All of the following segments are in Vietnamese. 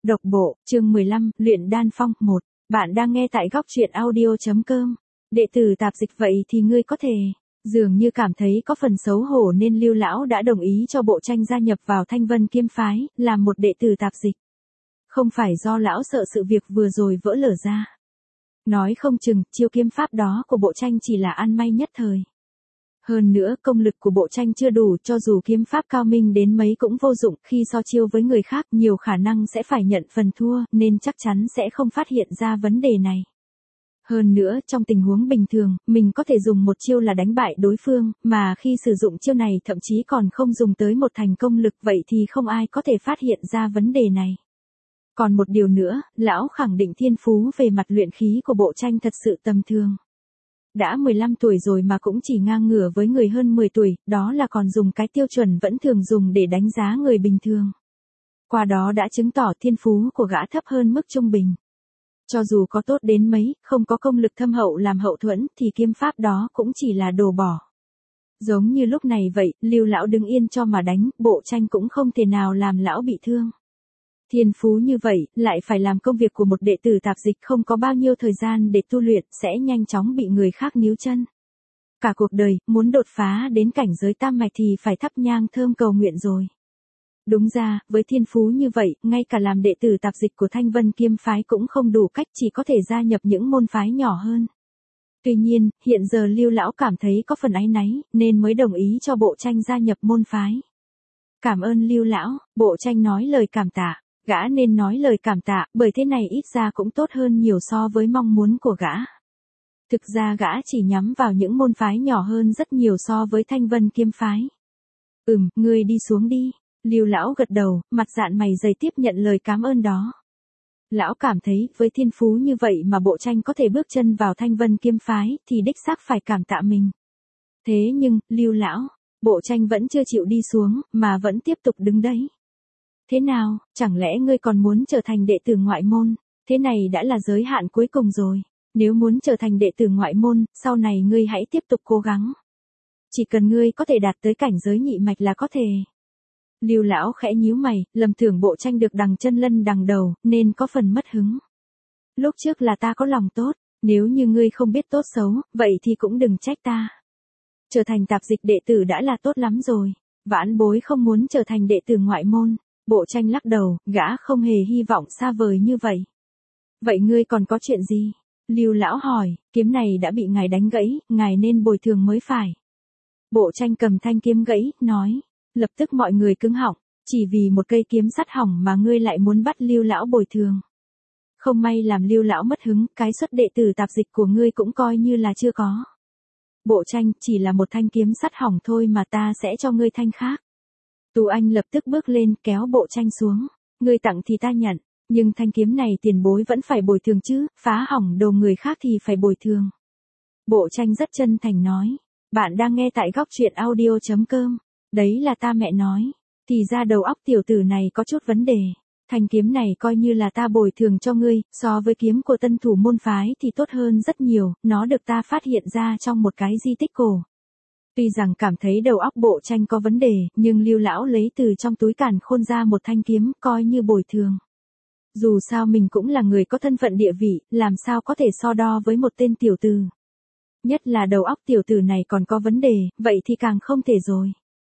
Độc bộ, chương 15, luyện đan phong 1. Bạn đang nghe tại góc truyện audio.com. Đệ tử tạp dịch vậy thì ngươi có thể. Dường như cảm thấy có phần xấu hổ nên Lưu lão đã đồng ý cho Bộ Tranh gia nhập vào Thanh Vân Kiếm phái, làm một đệ tử tạp dịch. Không phải do lão sợ sự việc vừa rồi vỡ lở ra. Nói không chừng, chiêu kiếm pháp đó của Bộ Tranh chỉ là ăn may nhất thời. Hơn nữa, công lực của Bộ Tranh chưa đủ, cho dù kiếm pháp cao minh đến mấy cũng vô dụng, khi so chiêu với người khác, nhiều khả năng sẽ phải nhận phần thua, nên chắc chắn sẽ không phát hiện ra vấn đề này. Hơn nữa, trong tình huống bình thường, mình có thể dùng một chiêu là đánh bại đối phương, mà khi sử dụng chiêu này thậm chí còn không dùng tới một thành công lực, vậy thì không ai có thể phát hiện ra vấn đề này. Còn một điều nữa, lão khẳng định thiên phú về mặt luyện khí của Bộ Tranh thật sự tầm thường. Đã 15 tuổi rồi mà cũng chỉ ngang ngửa với người hơn 10 tuổi, đó là còn dùng cái tiêu chuẩn vẫn thường dùng để đánh giá người bình thường. Qua đó đã chứng tỏ thiên phú của gã thấp hơn mức trung bình. Cho dù có tốt đến mấy, không có công lực thâm hậu làm hậu thuẫn thì kiếm pháp đó cũng chỉ là đồ bỏ. Giống như lúc này vậy, Lưu lão đứng yên cho mà đánh, Bộ Tranh cũng không thể nào làm lão bị thương. Thiên phú như vậy, lại phải làm công việc của một đệ tử tạp dịch không có bao nhiêu thời gian để tu luyện, sẽ nhanh chóng bị người khác níu chân. Cả cuộc đời, muốn đột phá đến cảnh giới tam mạch thì phải thắp nhang thơm cầu nguyện rồi. Đúng ra, với thiên phú như vậy, ngay cả làm đệ tử tạp dịch của Thanh Vân Kiếm phái cũng không đủ cách, chỉ có thể gia nhập những môn phái nhỏ hơn. Tuy nhiên, hiện giờ Lưu lão cảm thấy có phần áy náy, nên mới đồng ý cho Bộ Tranh gia nhập môn phái. Cảm ơn Lưu lão, Bộ Tranh nói lời cảm tạ. Gã nên nói lời cảm tạ, bởi thế này ít ra cũng tốt hơn nhiều so với mong muốn của gã. Thực ra gã chỉ nhắm vào những môn phái nhỏ hơn rất nhiều so với Thanh Vân Kiếm phái. Ngươi đi xuống đi. Lưu lão gật đầu, mặt dạn mày dày tiếp nhận lời cảm ơn đó. Lão cảm thấy, với thiên phú như vậy mà Bộ Tranh có thể bước chân vào Thanh Vân Kiếm phái, thì đích xác phải cảm tạ mình. Thế nhưng, Lưu lão, Bộ Tranh vẫn chưa chịu đi xuống, mà vẫn tiếp tục đứng đấy. Thế nào, chẳng lẽ ngươi còn muốn trở thành đệ tử ngoại môn? Thế này đã là giới hạn cuối cùng rồi. Nếu muốn trở thành đệ tử ngoại môn, sau này ngươi hãy tiếp tục cố gắng. Chỉ cần ngươi có thể đạt tới cảnh giới nhị mạch là có thể. Lưu lão khẽ nhíu mày, lầm tưởng Bộ Tranh được đằng chân lân đằng đầu, nên có phần mất hứng. Lúc trước là ta có lòng tốt, nếu như ngươi không biết tốt xấu, vậy thì cũng đừng trách ta. Trở thành tạp dịch đệ tử đã là tốt lắm rồi. Vãn bối không muốn trở thành đệ tử ngoại môn. Bộ Tranh lắc đầu, gã không hề hy vọng xa vời như vậy. Vậy ngươi còn có chuyện gì? Lưu lão hỏi, kiếm này đã bị ngài đánh gãy, ngài nên bồi thường mới phải. Bộ Tranh cầm thanh kiếm gãy, nói. Lập tức mọi người cứng họng, chỉ vì một cây kiếm sắt hỏng mà ngươi lại muốn bắt Lưu lão bồi thường. Không may làm Lưu lão mất hứng, cái suất đệ tử tạp dịch của ngươi cũng coi như là chưa có. Bộ Tranh, chỉ là một thanh kiếm sắt hỏng thôi mà ta sẽ cho ngươi thanh khác. Tú Anh lập tức bước lên kéo Bộ Tranh xuống. Ngươi tặng thì ta nhận, nhưng thanh kiếm này tiền bối vẫn phải bồi thường chứ, phá hỏng đồ người khác thì phải bồi thường. Bộ Tranh rất chân thành nói. Bạn đang nghe tại góc truyện audio.com. Đấy là ta mẹ nói. Thì ra đầu óc tiểu tử này có chút vấn đề. Thanh kiếm này coi như là ta bồi thường cho ngươi, so với kiếm của tân thủ môn phái thì tốt hơn rất nhiều, nó được ta phát hiện ra trong một cái di tích cổ. Tuy rằng cảm thấy đầu óc Bộ Tranh có vấn đề, nhưng Lưu lão lấy từ trong túi càn khôn ra một thanh kiếm, coi như bồi thường. Dù sao mình cũng là người có thân phận địa vị, làm sao có thể so đo với một tên tiểu tử. Nhất là đầu óc tiểu tử này còn có vấn đề, vậy thì càng không thể rồi.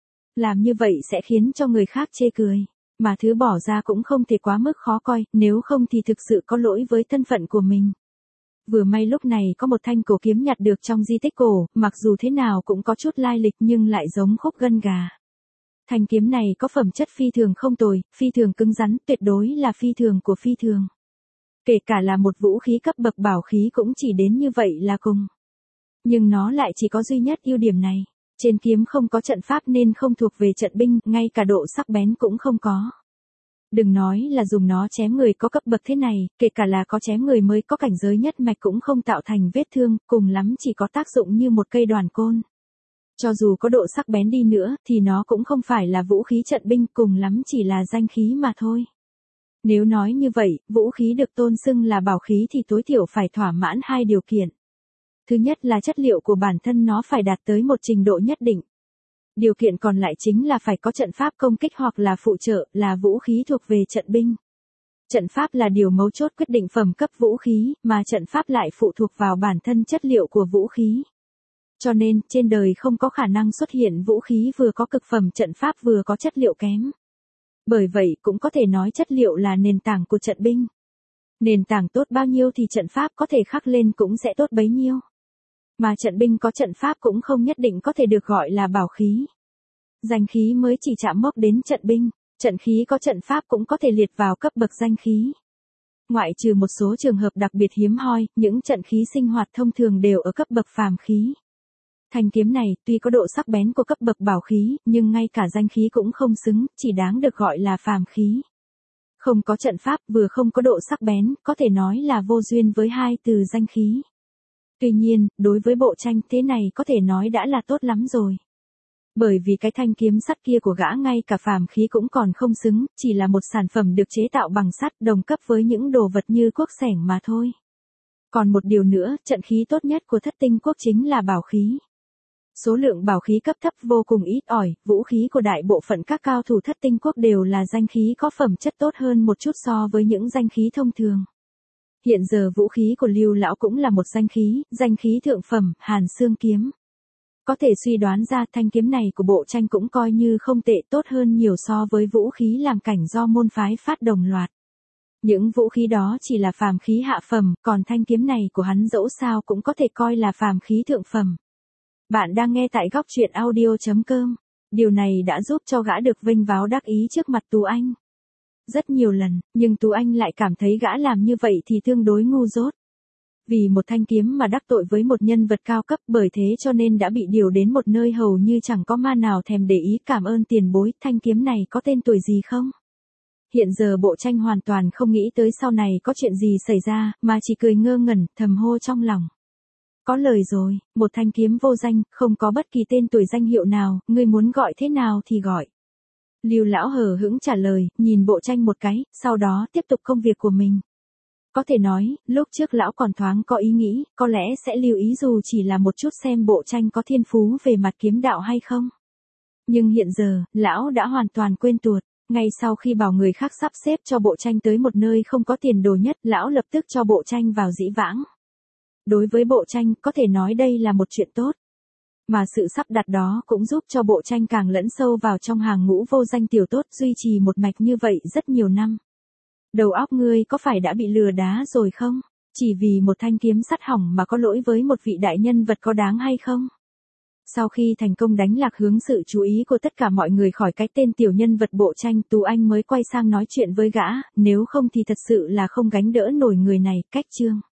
Làm như vậy sẽ khiến cho người khác chê cười, mà thứ bỏ ra cũng không thể quá mức khó coi, nếu không thì thực sự có lỗi với thân phận của mình. Vừa may lúc này có một thanh cổ kiếm nhặt được trong di tích cổ, mặc dù thế nào cũng có chút lai lịch nhưng lại giống khúc gân gà. Thanh kiếm này có phẩm chất phi thường không tồi, phi thường cứng rắn, tuyệt đối là phi thường của phi thường. Kể cả là một vũ khí cấp bậc bảo khí cũng chỉ đến như vậy là cùng. Nhưng nó lại chỉ có duy nhất ưu điểm này. Trên kiếm không có trận pháp nên không thuộc về trận binh, ngay cả độ sắc bén cũng không có. Đừng nói là dùng nó chém người có cấp bậc thế này, kể cả là có chém người mới có cảnh giới nhất mạch cũng không tạo thành vết thương, cùng lắm chỉ có tác dụng như một cây đoàn côn. Cho dù có độ sắc bén đi nữa, thì nó cũng không phải là vũ khí trận binh, cùng lắm chỉ là danh khí mà thôi. Nếu nói như vậy, vũ khí được tôn xưng là bảo khí thì tối thiểu phải thỏa mãn hai điều kiện. Thứ nhất là chất liệu của bản thân nó phải đạt tới một trình độ nhất định. Điều kiện còn lại chính là phải có trận pháp công kích hoặc là phụ trợ, là vũ khí thuộc về trận binh. Trận pháp là điều mấu chốt quyết định phẩm cấp vũ khí, mà trận pháp lại phụ thuộc vào bản thân chất liệu của vũ khí. Cho nên, trên đời không có khả năng xuất hiện vũ khí vừa có cực phẩm trận pháp vừa có chất liệu kém. Bởi vậy, cũng có thể nói chất liệu là nền tảng của trận binh. Nền tảng tốt bao nhiêu thì trận pháp có thể khắc lên cũng sẽ tốt bấy nhiêu. Mà trận binh có trận pháp cũng không nhất định có thể được gọi là bảo khí. Danh khí mới chỉ chạm mốc đến trận binh, trận khí có trận pháp cũng có thể liệt vào cấp bậc danh khí. Ngoại trừ một số trường hợp đặc biệt hiếm hoi, những trận khí sinh hoạt thông thường đều ở cấp bậc phàm khí. Thanh kiếm này tuy có độ sắc bén của cấp bậc bảo khí, nhưng ngay cả danh khí cũng không xứng, chỉ đáng được gọi là phàm khí. Không có trận pháp, vừa không có độ sắc bén, có thể nói là vô duyên với hai từ danh khí. Tuy nhiên, đối với bộ tranh thế này có thể nói đã là tốt lắm rồi. Bởi vì cái thanh kiếm sắt kia của gã ngay cả phàm khí cũng còn không xứng, chỉ là một sản phẩm được chế tạo bằng sắt đồng cấp với những đồ vật như cuốc xẻng mà thôi. Còn một điều nữa, trận khí tốt nhất của Thất Tinh Quốc chính là bảo khí. Số lượng bảo khí cấp thấp vô cùng ít ỏi, vũ khí của đại bộ phận các cao thủ Thất Tinh Quốc đều là danh khí có phẩm chất tốt hơn một chút so với những danh khí thông thường. Hiện giờ vũ khí của Lưu lão cũng là một danh khí thượng phẩm, Hàn Xương kiếm. Có thể suy đoán ra thanh kiếm này của bộ tranh cũng coi như không tệ, tốt hơn nhiều so với vũ khí làm cảnh do môn phái phát đồng loạt. Những vũ khí đó chỉ là phàm khí hạ phẩm, còn thanh kiếm này của hắn dẫu sao cũng có thể coi là phàm khí thượng phẩm. Bạn đang nghe tại góc truyện audio.com. Điều này đã giúp cho gã được vênh váo đắc ý trước mặt Tú Anh. Rất nhiều lần, nhưng Tú Anh lại cảm thấy gã làm như vậy thì tương đối ngu dốt. Vì một thanh kiếm mà đắc tội với một nhân vật cao cấp, bởi thế cho nên đã bị điều đến một nơi hầu như chẳng có ma nào thèm để ý. Cảm ơn tiền bối, thanh kiếm này có tên tuổi gì không? Hiện giờ bộ tranh hoàn toàn không nghĩ tới sau này có chuyện gì xảy ra, mà chỉ cười ngơ ngẩn, thầm hô trong lòng. Có lời rồi, một thanh kiếm vô danh, không có bất kỳ tên tuổi danh hiệu nào, ngươi muốn gọi thế nào thì gọi. Lưu lão hờ hững trả lời, nhìn bộ tranh một cái, sau đó tiếp tục công việc của mình. Có thể nói, lúc trước lão còn thoáng có ý nghĩ, có lẽ sẽ lưu ý dù chỉ là một chút xem bộ tranh có thiên phú về mặt kiếm đạo hay không. Nhưng hiện giờ, lão đã hoàn toàn quên tuột. Ngay sau khi bảo người khác sắp xếp cho bộ tranh tới một nơi không có tiền đồ nhất, lão lập tức cho bộ tranh vào dĩ vãng. Đối với bộ tranh, có thể nói đây là một chuyện tốt. Mà sự sắp đặt đó cũng giúp cho bộ tranh càng lẫn sâu vào trong hàng ngũ vô danh tiểu tốt, duy trì một mạch như vậy rất nhiều năm. Đầu óc ngươi có phải đã bị lừa đá rồi không? Chỉ vì một thanh kiếm sắt hỏng mà có lỗi với một vị đại nhân vật có đáng hay không? Sau khi thành công đánh lạc hướng sự chú ý của tất cả mọi người khỏi cái tên tiểu nhân vật bộ tranh, Tú Anh mới quay sang nói chuyện với gã, nếu không thì thật sự là không gánh đỡ nổi người này. Cách chương.